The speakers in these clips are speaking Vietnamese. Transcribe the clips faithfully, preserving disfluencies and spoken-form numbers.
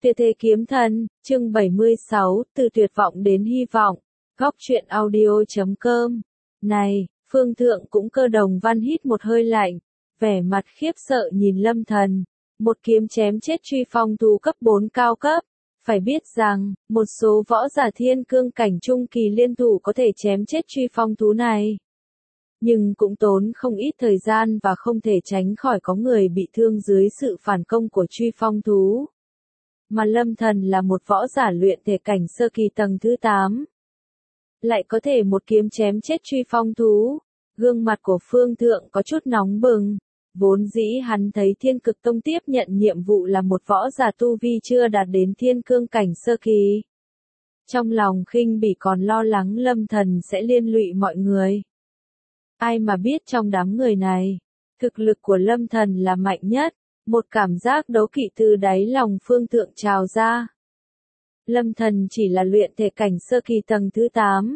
Tuyệt thế kiếm thần, chương bảy mươi sáu, từ tuyệt vọng đến hy vọng. Góc truyện audio chấm com. Này, Phương Thượng cũng Cơ Đồng Văn hít một hơi lạnh, vẻ mặt khiếp sợ nhìn Lâm Thần. Một kiếm chém chết truy phong thú cấp bốn cao cấp. Phải biết rằng, một số võ giả thiên cương cảnh trung kỳ liên thủ có thể chém chết truy phong thú này. Nhưng cũng tốn không ít thời gian và không thể tránh khỏi có người bị thương dưới sự phản công của truy phong thú. Mà Lâm Thần là một võ giả luyện thể cảnh sơ kỳ tầng thứ tám. Lại có thể một kiếm chém chết truy phong thú. Gương mặt của Phương Thượng có chút nóng bừng. Vốn dĩ hắn thấy Thiên Cực Tông tiếp nhận nhiệm vụ là một võ giả tu vi chưa đạt đến thiên cương cảnh sơ kỳ. Trong lòng khinh bỉ còn lo lắng Lâm Thần sẽ liên lụy mọi người. Ai mà biết trong đám người này, thực lực của Lâm Thần là mạnh nhất. Một cảm giác đấu kỵ từ đáy lòng Phương Thượng trào ra. Lâm Thần chỉ là luyện thể cảnh sơ kỳ tầng thứ tám.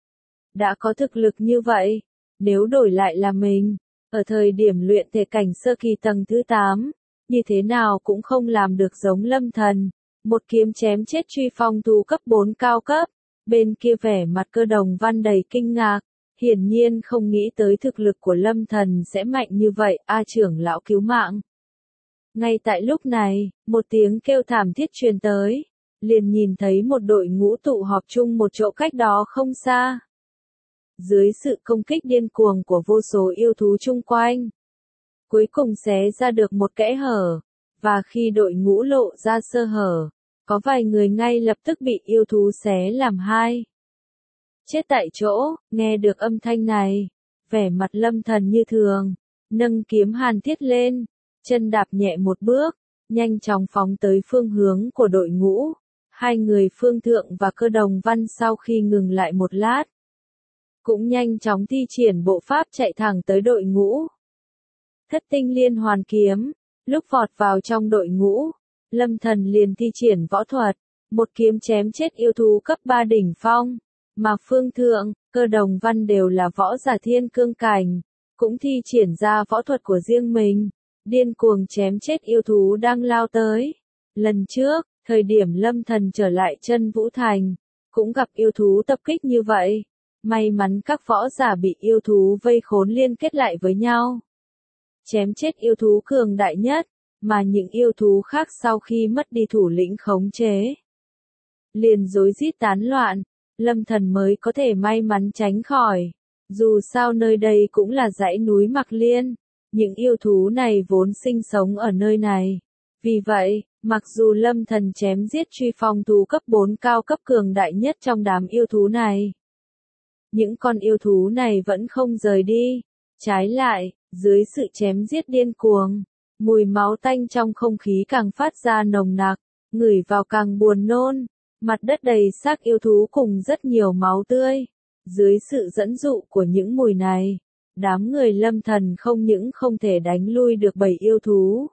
Đã có thực lực như vậy, nếu đổi lại là mình, ở thời điểm luyện thể cảnh sơ kỳ tầng thứ tám, như thế nào cũng không làm được giống Lâm Thần. Một kiếm chém chết truy phong thú cấp bốn cao cấp, bên kia vẻ mặt Cơ Đồng Văn đầy kinh ngạc. Hiển nhiên không nghĩ tới thực lực của Lâm Thần sẽ mạnh như vậy, A trưởng lão cứu mạng. Ngay tại lúc này, một tiếng kêu thảm thiết truyền tới, liền nhìn thấy một đội ngũ tụ họp chung một chỗ cách đó không xa. Dưới sự công kích điên cuồng của vô số yêu thú chung quanh, cuối cùng xé ra được một kẽ hở, và khi đội ngũ lộ ra sơ hở, có vài người ngay lập tức bị yêu thú xé làm hai. Chết tại chỗ, nghe được âm thanh này, vẻ mặt Lâm Thần như thường, nâng kiếm hàn thiết lên. Chân đạp nhẹ một bước, nhanh chóng phóng tới phương hướng của đội ngũ. Hai người Phương Thượng và Cơ Đồng Văn sau khi ngừng lại một lát, cũng nhanh chóng thi triển bộ pháp chạy thẳng tới đội ngũ. Thất tinh liên hoàn kiếm, lúc vọt vào trong đội ngũ, Lâm Thần liền thi triển võ thuật, một kiếm chém chết yêu thú cấp ba đỉnh phong, mà Phương Thượng, Cơ Đồng Văn đều là võ giả thiên cương cảnh, cũng thi triển ra võ thuật của riêng mình. Điên cuồng chém chết yêu thú đang lao tới. Lần trước, thời điểm Lâm Thần trở lại Chân Vũ Thành, cũng gặp yêu thú tập kích như vậy. May mắn các võ giả bị yêu thú vây khốn liên kết lại với nhau. Chém chết yêu thú cường đại nhất, mà những yêu thú khác sau khi mất đi thủ lĩnh khống chế, liền rối rít tán loạn, Lâm Thần mới có thể may mắn tránh khỏi. Dù sao nơi đây cũng là dãy núi Mạc Liên. Những yêu thú này vốn sinh sống ở nơi này. Vì vậy, mặc dù Lâm Thần chém giết truy phong thú cấp bốn cao cấp cường đại nhất trong đám yêu thú này, những con yêu thú này vẫn không rời đi. Trái lại, dưới sự chém giết điên cuồng, mùi máu tanh trong không khí càng phát ra nồng nặc, ngửi vào càng buồn nôn. Mặt đất đầy xác yêu thú cùng rất nhiều máu tươi. Dưới sự dẫn dụ của những mùi này, đám người Lâm Thần không những không thể đánh lui được bầy yêu thú,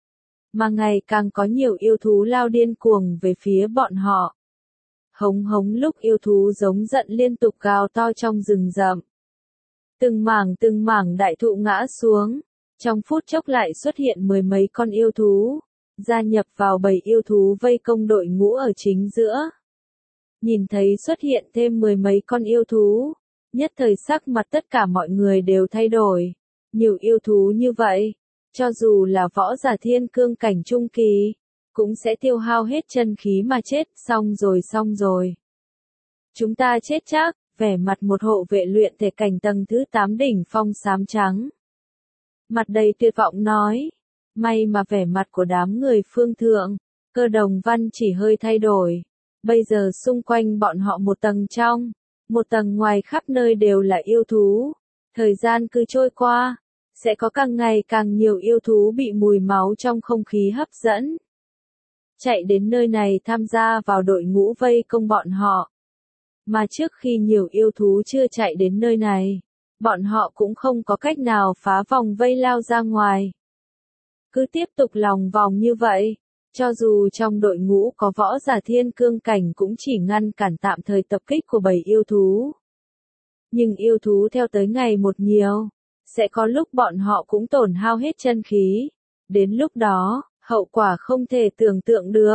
mà ngày càng có nhiều yêu thú lao điên cuồng về phía bọn họ. Hống hống lúc yêu thú giống giận liên tục gào to trong rừng rậm. Từng mảng từng mảng đại thụ ngã xuống, trong phút chốc lại xuất hiện mười mấy con yêu thú, gia nhập vào bầy yêu thú vây công đội ngũ ở chính giữa. Nhìn thấy xuất hiện thêm mười mấy con yêu thú, nhất thời sắc mặt tất cả mọi người đều thay đổi. Nhiều yêu thú như vậy, cho dù là võ giả thiên cương cảnh trung kỳ, cũng sẽ tiêu hao hết chân khí mà chết, xong rồi xong rồi. Chúng ta chết chắc, vẻ mặt một hộ vệ luyện thể cảnh tầng thứ tám đỉnh phong xám trắng. Mặt đầy tuyệt vọng nói, may mà vẻ mặt của đám người Phương Thượng, Cơ Đồng Văn chỉ hơi thay đổi. Bây giờ xung quanh bọn họ một tầng trong, một tầng ngoài khắp nơi đều là yêu thú. Thời gian cứ trôi qua, sẽ có càng ngày càng nhiều yêu thú bị mùi máu trong không khí hấp dẫn, chạy đến nơi này tham gia vào đội ngũ vây công bọn họ. Mà trước khi nhiều yêu thú chưa chạy đến nơi này, bọn họ cũng không có cách nào phá vòng vây lao ra ngoài. Cứ tiếp tục lòng vòng như vậy, cho dù trong đội ngũ có võ giả thiên cương cảnh cũng chỉ ngăn cản tạm thời tập kích của bầy yêu thú. Nhưng yêu thú theo tới ngày một nhiều, sẽ có lúc bọn họ cũng tổn hao hết chân khí. Đến lúc đó, hậu quả không thể tưởng tượng được.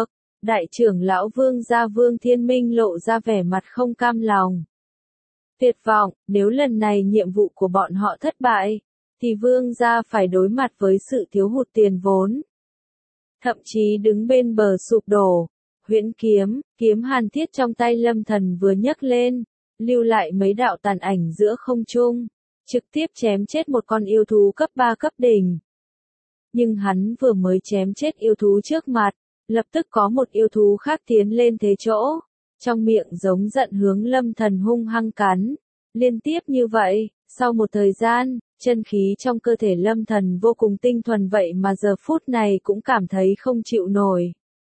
Đại trưởng lão Vương gia Vương Thiên Minh lộ ra vẻ mặt không cam lòng. Tuyệt vọng, nếu lần này nhiệm vụ của bọn họ thất bại, thì Vương gia phải đối mặt với sự thiếu hụt tiền vốn. Thậm chí đứng bên bờ sụp đổ, huyễn kiếm, kiếm hàn thiết trong tay Lâm Thần vừa nhấc lên, lưu lại mấy đạo tàn ảnh giữa không trung, trực tiếp chém chết một con yêu thú cấp ba cấp đỉnh. Nhưng hắn vừa mới chém chết yêu thú trước mặt, lập tức có một yêu thú khác tiến lên thế chỗ, trong miệng giống giận hướng Lâm Thần hung hăng cắn. Liên tiếp như vậy, sau một thời gian, chân khí trong cơ thể Lâm Thần vô cùng tinh thuần vậy mà giờ phút này cũng cảm thấy không chịu nổi.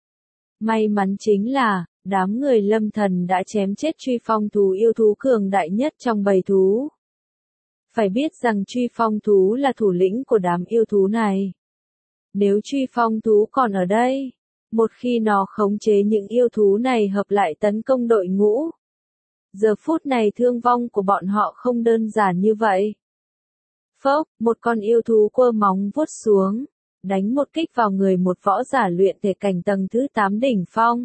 May mắn chính là, đám người Lâm Thần đã chém chết truy phong thú yêu thú cường đại nhất trong bầy thú. Phải biết rằng truy phong thú là thủ lĩnh của đám yêu thú này. Nếu truy phong thú còn ở đây, một khi nó khống chế những yêu thú này hợp lại tấn công đội ngũ, giờ phút này thương vong của bọn họ không đơn giản như vậy. Phốc, một con yêu thú quơ móng vuốt xuống, đánh một kích vào người một võ giả luyện thể cảnh tầng thứ tám đỉnh phong.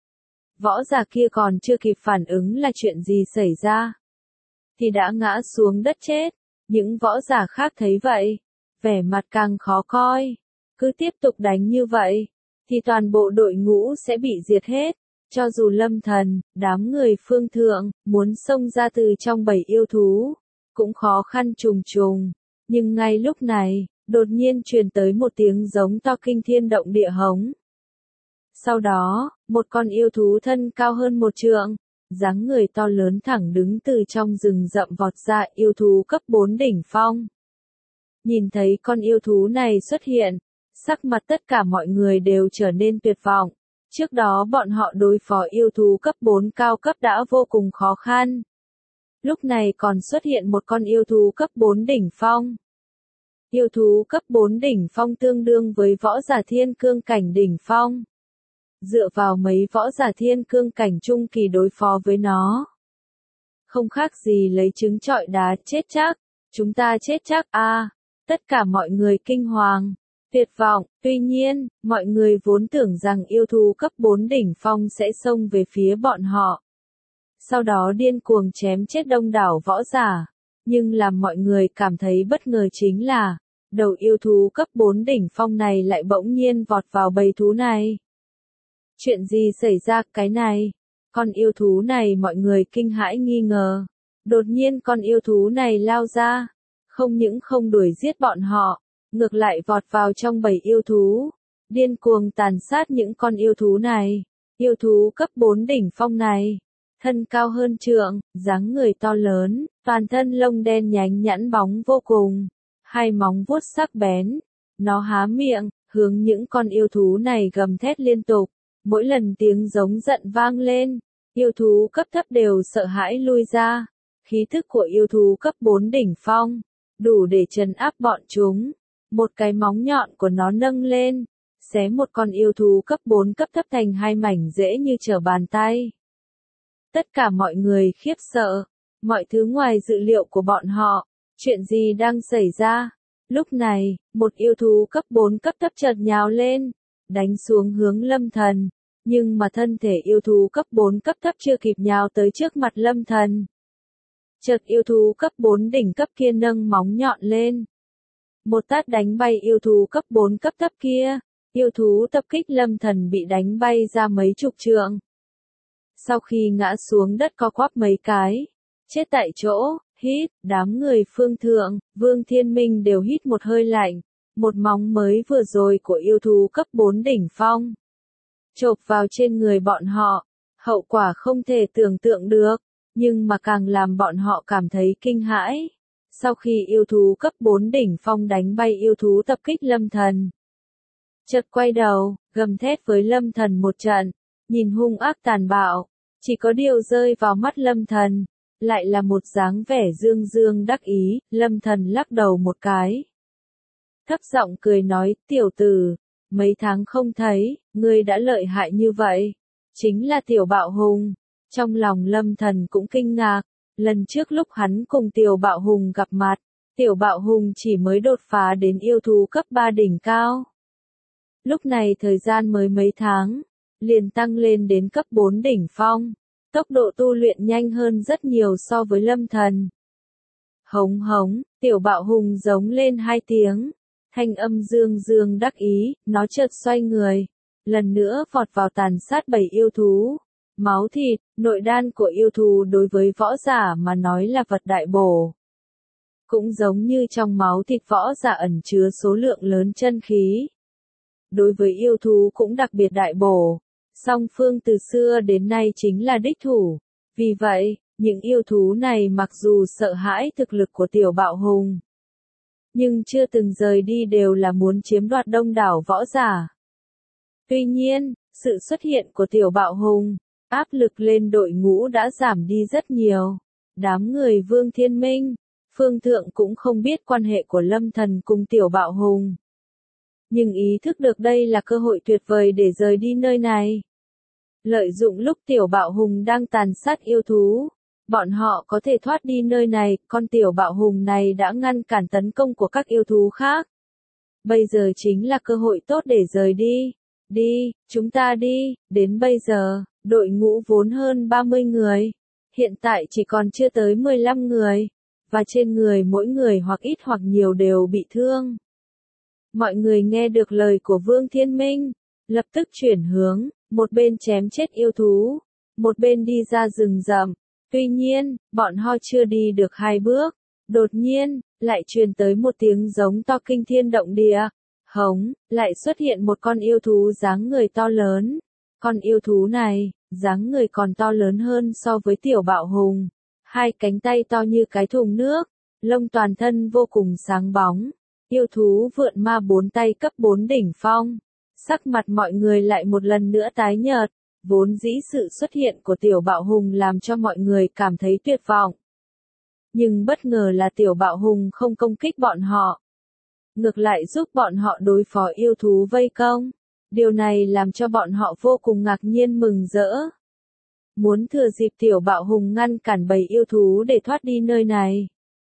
Võ giả kia còn chưa kịp phản ứng là chuyện gì xảy ra, thì đã ngã xuống đất chết. Những võ giả khác thấy vậy, vẻ mặt càng khó coi. Cứ tiếp tục đánh như vậy, thì toàn bộ đội ngũ sẽ bị diệt hết. Cho dù Lâm Thần, đám người phương thượng, muốn xông ra từ trong bầy yêu thú, cũng khó khăn trùng trùng. Nhưng ngay lúc này, đột nhiên truyền tới một tiếng giống to kinh thiên động địa hống. Sau đó, một con yêu thú thân cao hơn một trượng, dáng người to lớn thẳng đứng từ trong rừng rậm vọt ra, yêu thú cấp bốn đỉnh phong. Nhìn thấy con yêu thú này xuất hiện, sắc mặt tất cả mọi người đều trở nên tuyệt vọng. Trước đó bọn họ đối phó yêu thú cấp bốn cao cấp đã vô cùng khó khăn. Lúc này còn xuất hiện một con yêu thú cấp bốn đỉnh phong. Yêu thú cấp bốn đỉnh phong tương đương với võ giả thiên cương cảnh đỉnh phong. Dựa vào mấy võ giả thiên cương cảnh trung kỳ đối phó với nó, không khác gì lấy trứng trọi đá, chết chắc. Chúng ta chết chắc a. À, tất cả mọi người kinh hoàng, tuyệt vọng. Tuy nhiên, mọi người vốn tưởng rằng yêu thú cấp bốn đỉnh phong sẽ xông về phía bọn họ, sau đó điên cuồng chém chết đông đảo võ giả. Nhưng làm mọi người cảm thấy bất ngờ chính là, đầu yêu thú cấp bốn đỉnh phong này lại bỗng nhiên vọt vào bầy thú này. Chuyện gì xảy ra cái này? Con yêu thú này mọi người kinh hãi nghi ngờ. Đột nhiên con yêu thú này lao ra, không những không đuổi giết bọn họ, ngược lại vọt vào trong bầy yêu thú, điên cuồng tàn sát những con yêu thú này. Yêu thú cấp bốn đỉnh phong này, thân cao hơn trượng, dáng người to lớn, toàn thân lông đen nhánh nhẵn bóng vô cùng, hai móng vuốt sắc bén. Nó há miệng, hướng những con yêu thú này gầm thét liên tục. Mỗi lần tiếng giống giận vang lên, yêu thú cấp thấp đều sợ hãi lui ra. Khí thức của yêu thú cấp bốn đỉnh phong, đủ để trấn áp bọn chúng. Một cái móng nhọn của nó nâng lên, xé một con yêu thú cấp bốn cấp thấp thành hai mảnh dễ như trở bàn tay. Tất cả mọi người khiếp sợ, mọi thứ ngoài dự liệu của bọn họ. Chuyện gì đang xảy ra? Lúc này, một yêu thú cấp bốn cấp thấp chợt nhào lên, đánh xuống hướng Lâm Thần, nhưng mà thân thể yêu thú cấp bốn cấp thấp chưa kịp nhào tới trước mặt Lâm Thần. Chợt yêu thú cấp bốn đỉnh cấp kia nâng móng nhọn lên, một tát đánh bay yêu thú cấp bốn cấp thấp kia. Yêu thú tập kích Lâm Thần bị đánh bay ra mấy chục trượng. Sau khi ngã xuống đất co quắp mấy cái, chết tại chỗ. Hít, đám người phương thượng, Vương Thiên Minh đều hít một hơi lạnh. Một móng mới vừa rồi của yêu thú cấp bốn đỉnh phong chộp vào trên người bọn họ, hậu quả không thể tưởng tượng được, nhưng mà càng làm bọn họ cảm thấy kinh hãi. Sau khi yêu thú cấp bốn đỉnh phong đánh bay yêu thú tập kích Lâm Thần, chợt quay đầu, gầm thét với Lâm Thần một trận, nhìn hung ác tàn bạo, chỉ có điều rơi vào mắt Lâm Thần, lại là một dáng vẻ dương dương đắc ý. Lâm Thần lắc đầu một cái, thấp giọng cười nói, tiểu tử, mấy tháng không thấy, ngươi đã lợi hại như vậy. Chính là Tiểu Bạo Hùng. Trong lòng Lâm Thần cũng kinh ngạc, lần trước lúc hắn cùng Tiểu Bạo Hùng gặp mặt, Tiểu Bạo Hùng chỉ mới đột phá đến yêu thú cấp ba đỉnh cao. Lúc này thời gian mới mấy tháng, liền tăng lên đến cấp bốn đỉnh phong. Tốc độ tu luyện nhanh hơn rất nhiều so với Lâm Thần. Hống hống, tiểu bạo hùng giống lên hai tiếng. Thanh âm dương dương đắc ý, nó chợt xoay người. Lần nữa vọt vào tàn sát bầy yêu thú. Máu thịt, nội đan của yêu thú đối với võ giả mà nói là vật đại bổ. Cũng giống như trong máu thịt võ giả ẩn chứa số lượng lớn chân khí. Đối với yêu thú cũng đặc biệt đại bổ. Song phương từ xưa đến nay chính là đích thủ. Vì vậy, những yêu thú này mặc dù sợ hãi thực lực của tiểu bạo hùng, nhưng chưa từng rời đi đều là muốn chiếm đoạt đông đảo võ giả. Tuy nhiên, sự xuất hiện của tiểu bạo hùng, áp lực lên đội ngũ đã giảm đi rất nhiều. Đám người Vương Thiên Minh, Phương Thượng cũng không biết quan hệ của Lâm Thần cùng tiểu bạo hùng. Nhưng ý thức được đây là cơ hội tuyệt vời để rời đi nơi này. Lợi dụng lúc tiểu bạo hùng đang tàn sát yêu thú, bọn họ có thể thoát đi nơi này, con tiểu bạo hùng này đã ngăn cản tấn công của các yêu thú khác. Bây giờ chính là cơ hội tốt để rời đi. Đi, chúng ta đi, đến bây giờ, đội ngũ vốn hơn ba mươi người, hiện tại chỉ còn chưa tới mười lăm người, và trên người mỗi người hoặc ít hoặc nhiều đều bị thương. Mọi người nghe được lời của Vương Thiên Minh, lập tức chuyển hướng, một bên chém chết yêu thú, một bên đi ra rừng rậm. Tuy nhiên, bọn họ chưa đi được hai bước, đột nhiên, lại truyền tới một tiếng giống to kinh thiên động địa. Hống, lại xuất hiện một con yêu thú dáng người to lớn. Con yêu thú này, dáng người còn to lớn hơn so với tiểu bạo hùng. Hai cánh tay to như cái thùng nước, lông toàn thân vô cùng sáng bóng. Yêu thú vượn ma bốn tay cấp bốn đỉnh phong. Sắc mặt mọi người lại một lần nữa tái nhợt. Vốn dĩ sự xuất hiện của tiểu bạo hùng làm cho mọi người cảm thấy tuyệt vọng. Nhưng bất ngờ là tiểu bạo hùng không công kích bọn họ. Ngược lại giúp bọn họ đối phó yêu thú vây công. Điều này làm cho bọn họ vô cùng ngạc nhiên mừng rỡ. Muốn thừa dịp tiểu bạo hùng ngăn cản bầy yêu thú để thoát đi nơi này.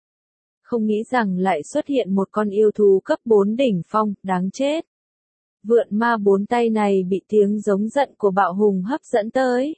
Không nghĩ rằng lại xuất hiện một con yêu thú cấp bốn đỉnh phong, đáng chết. Vượn ma bốn tay này bị tiếng giống giận của bạo hùng hấp dẫn tới.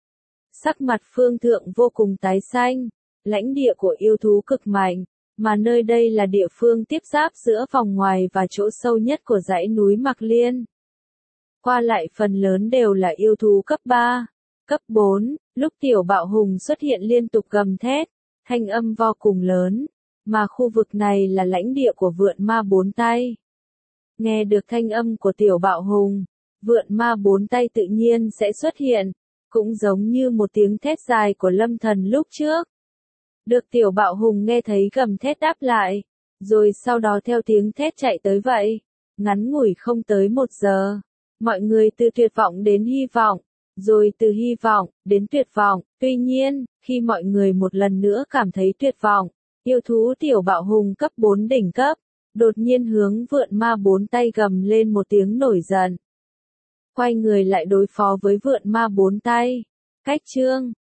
Sắc mặt Phương Thượng vô cùng tái xanh. Lãnh địa của yêu thú cực mạnh, mà nơi đây là địa phương tiếp giáp giữa vòng ngoài và chỗ sâu nhất của dãy núi Mạc Liên. Qua lại phần lớn đều là yêu thú cấp ba, cấp bốn, lúc tiểu bạo hùng xuất hiện liên tục gầm thét, thanh âm vô cùng lớn, mà khu vực này là lãnh địa của vượn ma bốn tay. Nghe được thanh âm của tiểu bạo hùng, vượn ma bốn tay tự nhiên sẽ xuất hiện, cũng giống như một tiếng thét dài của Lâm Thần lúc trước. Được tiểu bạo hùng nghe thấy gầm thét đáp lại, rồi sau đó theo tiếng thét chạy tới vậy. Ngắn ngủi không tới một giờ, mọi người từ tuyệt vọng đến hy vọng, rồi từ hy vọng đến tuyệt vọng. Tuy nhiên, khi mọi người một lần nữa cảm thấy tuyệt vọng, yêu thú tiểu bạo hùng cấp bốn đỉnh cấp, đột nhiên hướng vượn ma bốn tay gầm lên một tiếng nổi giận. Quay người lại đối phó với vượn ma bốn tay. Cách chương